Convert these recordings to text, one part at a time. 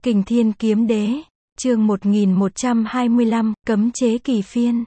Kình Thiên Kiếm Đế, chương 1125, cấm chế kỳ phiên.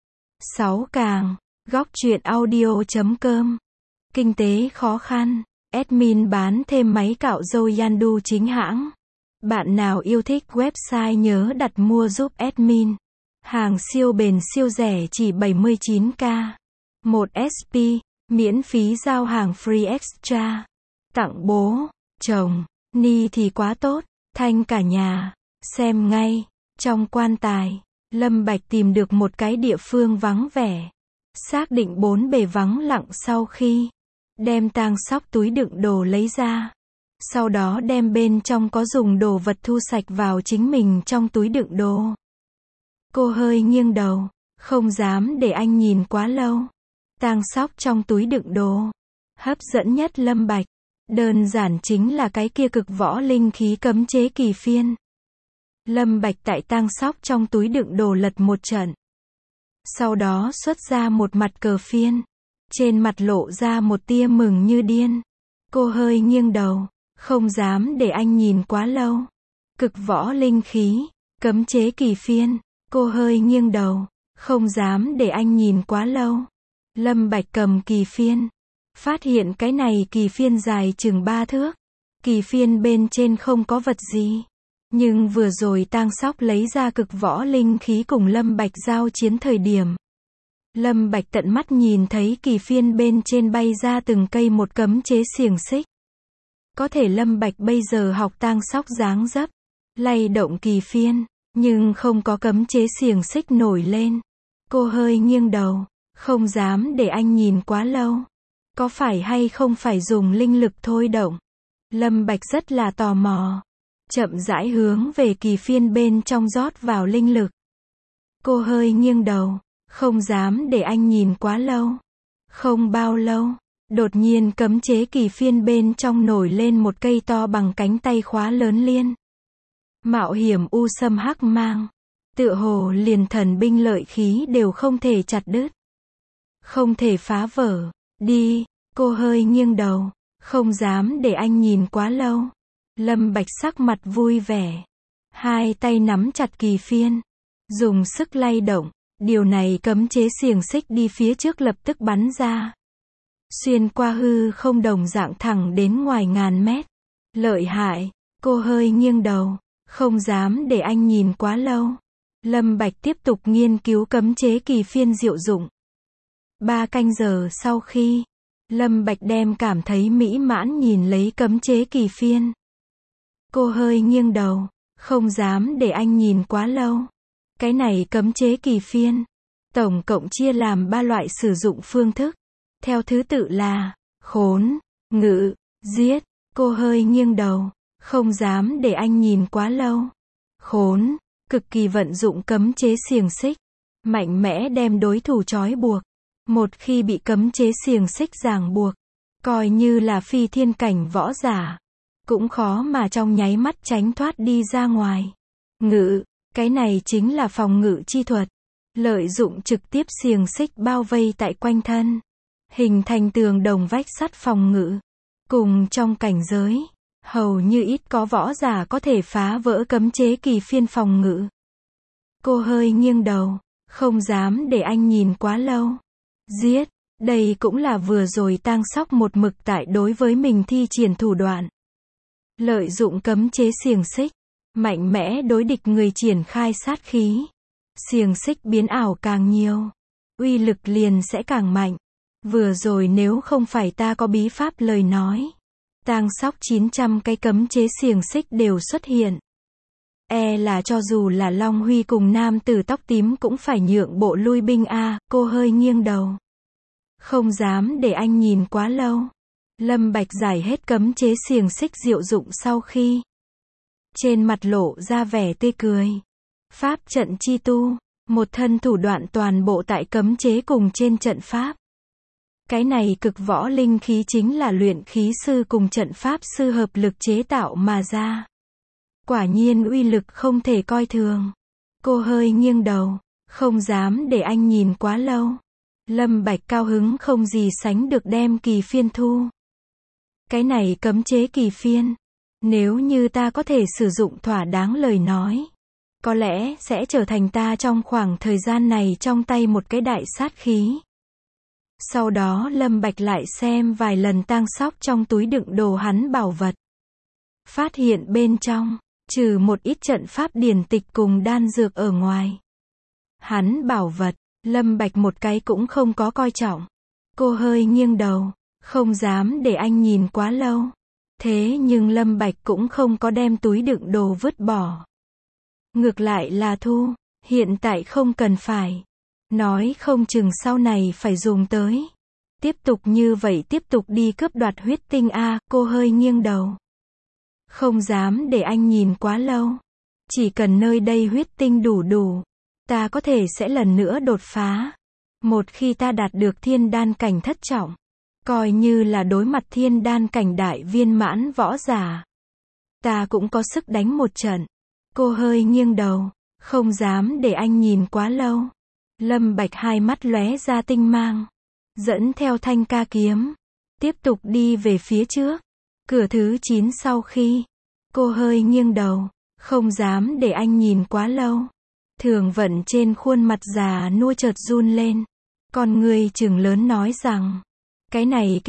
6 càng, góc truyện audio.com. Kinh tế khó khăn, admin bán thêm máy cạo râu Yandu chính hãng. Bạn nào yêu thích website nhớ đặt mua giúp admin. Hàng siêu bền siêu rẻ chỉ 79k. 1 SP, miễn phí giao hàng free extra. Tặng bố, chồng, ni thì quá tốt. Thanh cả nhà, xem ngay, trong quan tài, Lâm Bạch tìm được một cái địa phương vắng vẻ. Xác định 4 bề vắng lặng sau khi đem tang sóc túi đựng đồ lấy ra. Sau đó đem bên trong có dùng đồ vật thu sạch vào chính mình trong túi đựng đồ. Cô hơi nghiêng đầu, không dám để anh nhìn quá lâu. Tang sóc trong túi đựng đồ, hấp dẫn nhất Lâm Bạch. Đơn giản chính là cái kia cực võ linh khí cấm chế kỳ phiên. Lâm Bạch tại tang sóc trong túi đựng đồ lật một trận. Sau đó xuất ra một mặt cờ phiên. Trên mặt lộ ra một tia mừng như điên. Cô hơi nghiêng đầu, không dám để anh nhìn quá lâu. Cực võ linh khí, cấm chế kỳ phiên. Cô hơi nghiêng đầu, không dám để anh nhìn quá lâu. Lâm Bạch cầm kỳ phiên. Phát hiện cái này kỳ phiên dài chừng 3 thước. Kỳ phiên bên trên không có vật gì. Nhưng vừa rồi tang sóc lấy ra cực võ linh khí cùng Lâm Bạch giao chiến thời điểm. Lâm Bạch tận mắt nhìn thấy kỳ phiên bên trên bay ra từng cây một cấm chế xiềng xích. Có thể Lâm Bạch bây giờ học tang sóc dáng dấp, lay động kỳ phiên, nhưng không có cấm chế xiềng xích nổi lên. Cô hơi nghiêng đầu, không dám để anh nhìn quá lâu. Có phải hay không phải dùng linh lực thôi động? Lâm Bạch rất là tò mò. Chậm rãi hướng về kỳ phiên bên trong rót vào linh lực. Cô hơi nghiêng đầu, không dám để anh nhìn quá lâu. Không bao lâu, đột nhiên cấm chế kỳ phiên bên trong nổi lên một cây to bằng cánh tay khóa lớn liên. Mạo hiểm u sâm hắc mang. Tựa hồ liền thần binh lợi khí đều không thể chặt đứt. Không thể phá vỡ. Đi, cô hơi nghiêng đầu, không dám để anh nhìn quá lâu. Lâm Bạch sắc mặt vui vẻ. Hai tay nắm chặt kỳ phiên. Dùng sức lay động. Điều này cấm chế xiềng xích đi phía trước lập tức bắn ra. Xuyên qua hư không đồng dạng thẳng đến ngoài ngàn mét. Lợi hại, cô hơi nghiêng đầu, không dám để anh nhìn quá lâu. Lâm Bạch tiếp tục nghiên cứu cấm chế kỳ phiên diệu dụng. 3 canh giờ sau khi Lâm Bạch đem cảm thấy mỹ mãn nhìn lấy cấm chế kỳ phiên. Cô hơi nghiêng đầu, không dám để anh nhìn quá lâu. Cái này cấm chế kỳ phiên, tổng cộng chia làm 3 loại sử dụng phương thức. Theo thứ tự là khốn, ngự, giết. Cô hơi nghiêng đầu, không dám để anh nhìn quá lâu. Khốn, cực kỳ vận dụng cấm chế xiềng xích, mạnh mẽ đem đối thủ trói buộc. Một khi bị cấm chế xiềng xích ràng buộc, coi như là phi thiên cảnh võ giả, cũng khó mà trong nháy mắt tránh thoát đi ra ngoài. Ngự, cái này chính là phòng ngự chi thuật, lợi dụng trực tiếp xiềng xích bao vây tại quanh thân, hình thành tường đồng vách sắt phòng ngự. Cùng trong cảnh giới, hầu như ít có võ giả có thể phá vỡ cấm chế kỳ phiên phòng ngự. Cô hơi nghiêng đầu, không dám để anh nhìn quá lâu. Giết, đây cũng là vừa rồi tang sóc một mực tại đối với mình thi triển thủ đoạn. Lợi dụng cấm chế xiềng xích, mạnh mẽ đối địch người triển khai sát khí. Xiềng xích biến ảo càng nhiều, uy lực liền sẽ càng mạnh. Vừa rồi nếu không phải ta có bí pháp lời nói, tang sóc 900 cái cấm chế xiềng xích đều xuất hiện. E là cho dù là Long Huy cùng nam tử tóc tím cũng phải nhượng bộ lui binh a. Cô hơi nghiêng đầu, không dám để anh nhìn quá lâu. Lâm Bạch giải hết cấm chế xiềng xích diệu dụng sau khi trên mặt lộ ra vẻ tươi cười. Pháp trận chi tu, một thân thủ đoạn toàn bộ tại cấm chế cùng trên trận pháp. Cái này cực võ linh khí chính là luyện khí sư cùng trận pháp sư hợp lực chế tạo mà ra. Quả nhiên uy lực không thể coi thường. Cô hơi nghiêng đầu, không dám để anh nhìn quá lâu. Lâm Bạch cao hứng không gì sánh được đem kỳ phiên thu. Cái này cấm chế kỳ phiên, Nếu như ta có thể sử dụng thỏa đáng lời nói, có lẽ sẽ trở thành ta trong khoảng thời gian này trong tay một cái đại sát khí. Sau đó Lâm Bạch lại xem vài lần tang sóc trong túi đựng đồ hắn bảo vật. Phát hiện bên trong, trừ một ít trận pháp điển tịch cùng đan dược ở ngoài. Hắn bảo vật, Lâm Bạch một cái cũng không có coi trọng. Cô hơi nghiêng đầu, không dám để anh nhìn quá lâu. Thế nhưng Lâm Bạch cũng không có đem túi đựng đồ vứt bỏ. Ngược lại là thu, hiện tại không cần phải. Nói không chừng sau này phải dùng tới. Tiếp tục như vậy tiếp tục đi cướp đoạt huyết tinh a, cô hơi nghiêng đầu. Không dám để anh nhìn quá lâu. Chỉ cần nơi đây huyết tinh đủ, ta có thể sẽ lần nữa đột phá. Một khi ta đạt được thiên đan cảnh thất trọng, coi như là đối mặt thiên đan cảnh đại viên mãn võ giả, ta cũng có sức đánh một trận. Cô hơi nghiêng đầu, không dám để anh nhìn quá lâu. Lâm Bạch hai mắt lóe ra tinh mang, dẫn theo thanh ca kiếm, tiếp tục đi về phía trước. Cửa thứ 9 sau khi, cô hơi nghiêng đầu, không dám để anh nhìn quá lâu. Thường Vận trên khuôn mặt già nua chợt run lên, con người trừng lớn nói rằng, cái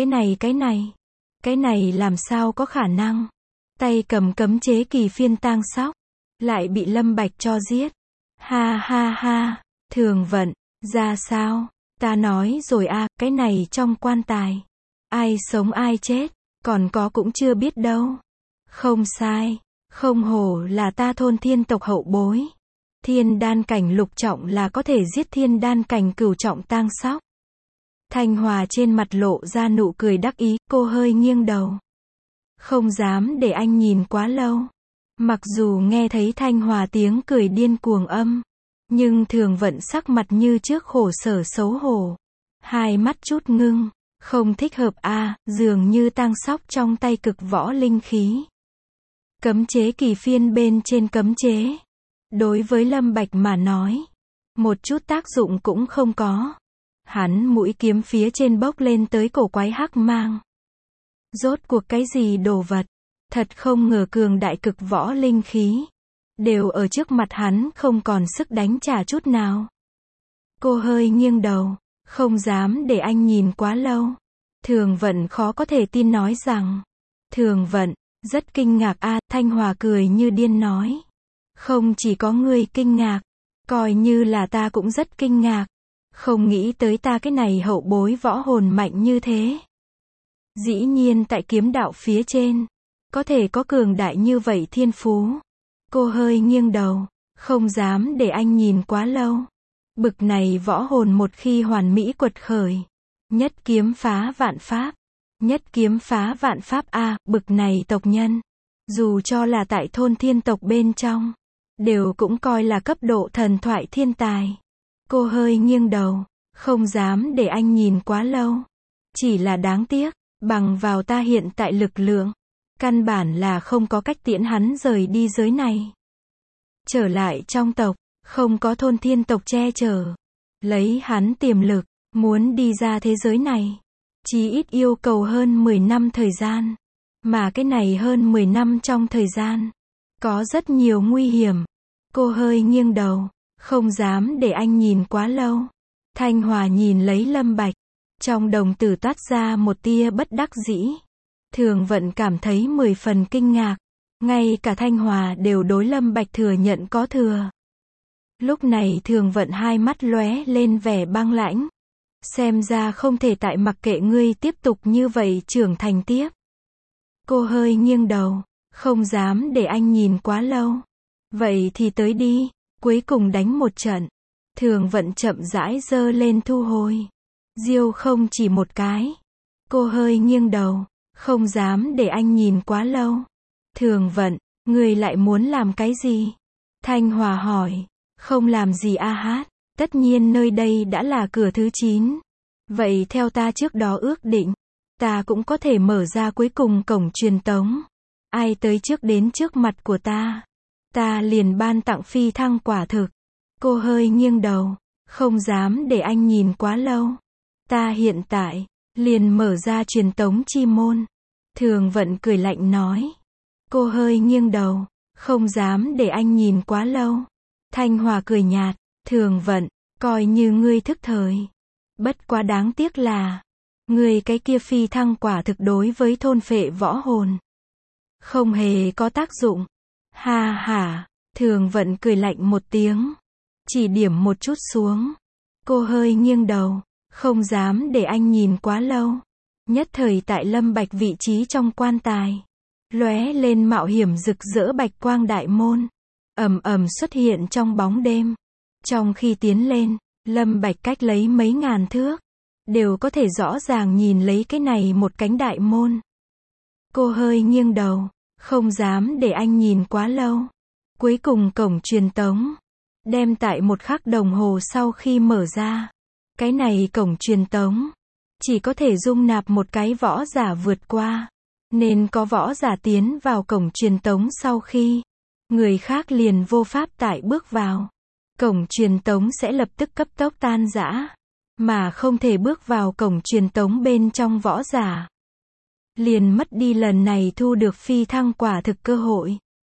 này làm sao có khả năng. Tay cầm cấm chế kỳ phiên tang sóc, lại bị Lâm Bạch cho giết. Ha ha ha, Thường Vận, ra sao? Ta nói rồi a, cái này trong quan tài, ai sống ai chết, còn có cũng chưa biết đâu. Không sai, không hổ là ta Thôn Thiên tộc hậu bối. Thiên đan cảnh lục trọng là có thể giết thiên đan cảnh cửu trọng tang sóc. Thanh Hòa trên mặt lộ ra nụ cười đắc ý, cô hơi nghiêng đầu. Không dám để anh nhìn quá lâu. Mặc dù nghe thấy Thanh Hòa tiếng cười điên cuồng âm, nhưng Thường Vận sắc mặt như trước khổ sở xấu hổ. Hai mắt chút ngưng, không thích hợp a, dường như tang sóc trong tay cực võ linh khí. Cấm chế kỳ phiên bên trên cấm chế. Đối với Lâm Bạch mà nói, một chút tác dụng cũng không có. Hắn mũi kiếm phía trên bốc lên tới cổ quái hắc mang. Rốt cuộc cái gì đồ vật, thật không ngờ cường đại cực võ linh khí, đều ở trước mặt hắn không còn sức đánh trả chút nào. Cô hơi nghiêng đầu, không dám để anh nhìn quá lâu. Thường Vận khó có thể tin nói rằng, Thường Vận, rất kinh ngạc a, Thanh Hòa cười như điên nói. Không chỉ có người kinh ngạc, coi như là ta cũng rất kinh ngạc. Không nghĩ tới ta cái này hậu bối võ hồn mạnh như thế. Dĩ nhiên tại kiếm đạo phía trên, có thể có cường đại như vậy thiên phú. Cô hơi nghiêng đầu, không dám để anh nhìn quá lâu. Bực này võ hồn một khi hoàn mỹ quật khởi, nhất kiếm phá vạn pháp. Nhất kiếm phá vạn pháp a, bực này tộc nhân, dù cho là tại Thôn Thiên tộc bên trong, đều cũng coi là cấp độ thần thoại thiên tài. Cô hơi nghiêng đầu, không dám để anh nhìn quá lâu. Chỉ là đáng tiếc, bằng vào ta hiện tại lực lượng, căn bản là không có cách tiễn hắn rời đi giới này. Trở lại trong tộc, không có Thôn Thiên tộc che chở. Lấy hắn tiềm lực, muốn đi ra thế giới này, chí ít yêu cầu hơn 10 năm thời gian. Mà cái này hơn 10 năm trong thời gian, có rất nhiều nguy hiểm. Cô hơi nghiêng đầu, không dám để anh nhìn quá lâu. Thanh Hòa nhìn lấy Lâm Bạch, trong đồng tử toát ra một tia bất đắc dĩ. Thường Vận cảm thấy 10 phần kinh ngạc. Ngay cả Thanh Hòa đều đối Lâm Bạch thừa nhận có thừa. Lúc này Thường Vận hai mắt lóe lên vẻ băng lãnh. Xem ra không thể tại mặc kệ ngươi tiếp tục như vậy trưởng thành tiếp. Cô hơi nghiêng đầu, không dám để anh nhìn quá lâu. Vậy thì tới đi, cuối cùng đánh một trận. Thường Vận chậm rãi giơ lên thu hồi. Diêu không chỉ một cái. Cô hơi nghiêng đầu, không dám để anh nhìn quá lâu. Thường Vận, người lại muốn làm cái gì? Thanh Hòa hỏi. Không làm gì a hát, tất nhiên nơi đây đã là cửa thứ 9. Vậy theo ta trước đó ước định, ta cũng có thể mở ra cuối cùng cổng truyền tống. Ai tới trước đến trước mặt của ta liền ban tặng phi thăng quả thực. Cô hơi nghiêng đầu, không dám để anh nhìn quá lâu. Ta hiện tại, liền mở ra truyền tống chi môn. Thường Vận cười lạnh nói. Cô hơi nghiêng đầu, không dám để anh nhìn quá lâu. Thanh Hòa cười nhạt, Thường Vận, coi như ngươi thức thời. Bất quá đáng tiếc là, ngươi cái kia phi thăng quả thực đối với thôn phệ võ hồn không hề có tác dụng. Ha ha, Thường Vận cười lạnh một tiếng, chỉ điểm một chút xuống. Cô hơi nghiêng đầu, không dám để anh nhìn quá lâu. Nhất thời tại Lâm Bạch vị trí trong quan tài, lóe lên mạo hiểm rực rỡ bạch quang đại môn, ầm ầm xuất hiện trong bóng đêm. Trong khi tiến lên, Lâm Bạch cách lấy mấy ngàn thước, đều có thể rõ ràng nhìn lấy cái này một cánh đại môn. Cô hơi nghiêng đầu, không dám để anh nhìn quá lâu. Cuối cùng cổng truyền tống, đem tại một khắc đồng hồ sau khi mở ra. Cái này cổng truyền tống, chỉ có thể dung nạp một cái võ giả vượt qua. Nên có võ giả tiến vào cổng truyền tống sau khi, người khác liền vô pháp tại bước vào. Cổng truyền tống sẽ lập tức cấp tốc tan rã, mà không thể bước vào cổng truyền tống bên trong võ giả, liền mất đi lần này thu được phi thăng quả thực cơ hội.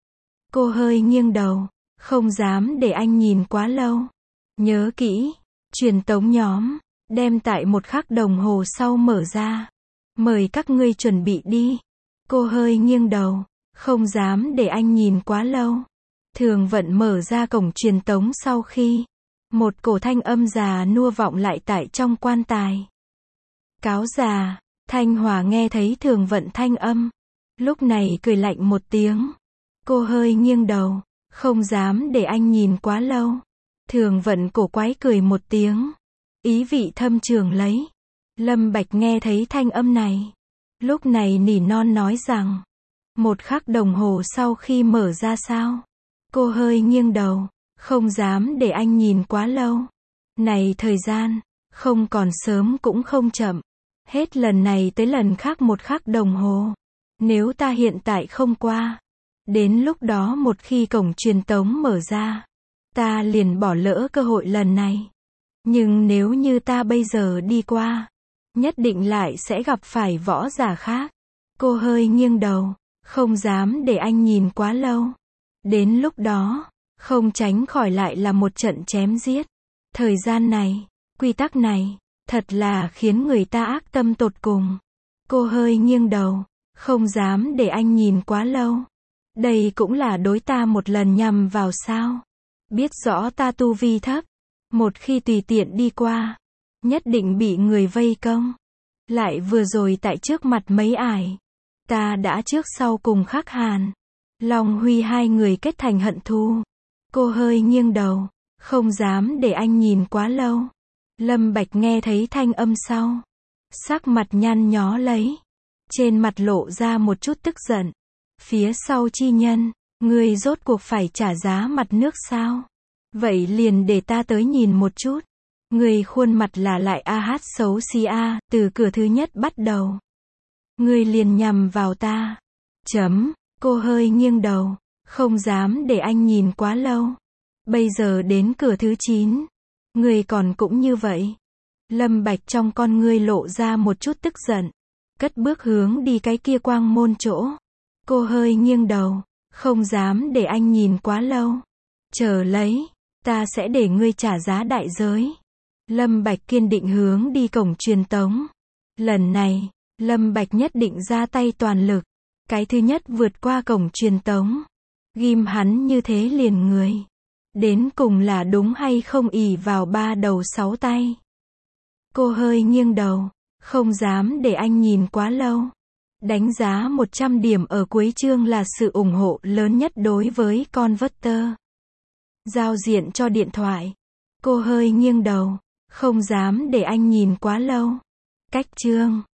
Cô hơi nghiêng đầu, không dám để anh nhìn quá lâu. Nhớ kỹ, truyền tống nhóm, đem tại một khắc đồng hồ sau mở ra. Mời các ngươi chuẩn bị đi. Cô hơi nghiêng đầu, không dám để anh nhìn quá lâu. Thường Vận mở ra cổng truyền tống sau khi, một cổ thanh âm già nua vọng lại tại trong quan tài. Cáo già, Thanh Hòa nghe thấy Thường Vận thanh âm, lúc này cười lạnh một tiếng. Cô hơi nghiêng đầu, không dám để anh nhìn quá lâu. Thường Vận cổ quái cười một tiếng, ý vị thâm trường lấy. Lâm Bạch nghe thấy thanh âm này, lúc này nỉ non nói rằng, một khắc đồng hồ sau khi mở ra sao? Cô hơi nghiêng đầu, không dám để anh nhìn quá lâu. Này thời gian, không còn sớm cũng không chậm. Hết lần này tới lần khác một khắc đồng hồ. Nếu ta hiện tại không qua, đến lúc đó một khi cổng truyền tống mở ra, ta liền bỏ lỡ cơ hội lần này. Nhưng nếu như ta bây giờ đi qua, nhất định lại sẽ gặp phải võ giả khác. Cô hơi nghiêng đầu, không dám để anh nhìn quá lâu. Đến lúc đó, không tránh khỏi lại là một trận chém giết. Thời gian này, quy tắc này, thật là khiến người ta ác tâm tột cùng. Cô hơi nghiêng đầu, không dám để anh nhìn quá lâu. Đây cũng là đối ta một lần nhằm vào sao? Biết rõ ta tu vi thấp, một khi tùy tiện đi qua, nhất định bị người vây công. Lại vừa rồi tại trước mặt mấy ải, ta đã trước sau cùng Khắc Hàn, Long Huy hai người kết thành hận thù. Cô hơi nghiêng đầu, không dám để anh nhìn quá lâu. Lâm Bạch nghe thấy thanh âm sau, sắc mặt nhăn nhó lấy, trên mặt lộ ra một chút tức giận. Phía sau chi nhân, ngươi rốt cuộc phải trả giá mặt nước sao? Vậy liền để ta tới nhìn một chút. Ngươi khuôn mặt là lại xấu xí a, từ cửa thứ nhất bắt đầu. Ngươi liền nhằm vào ta. Cô hơi nghiêng đầu, không dám để anh nhìn quá lâu. Bây giờ đến cửa thứ 9. Ngươi còn cũng như vậy. Lâm Bạch trong con ngươi lộ ra một chút tức giận, cất bước hướng đi cái kia quang môn chỗ. Cô hơi nghiêng đầu, không dám để anh nhìn quá lâu. Chờ lấy, ta sẽ để ngươi trả giá đại giới. Lâm Bạch kiên định hướng đi cổng truyền tống. Lần này, Lâm Bạch nhất định ra tay toàn lực. Cái thứ nhất vượt qua cổng truyền tống. Ghim hắn như thế liền người. Đến cùng là đúng hay không ỷ vào 3 đầu 6 tay. Cô hơi nghiêng đầu, không dám để anh nhìn quá lâu. Đánh giá 100 điểm ở cuối chương là sự ủng hộ lớn nhất đối với Converter. Giao diện cho điện thoại. Cô hơi nghiêng đầu, không dám để anh nhìn quá lâu. Cách chương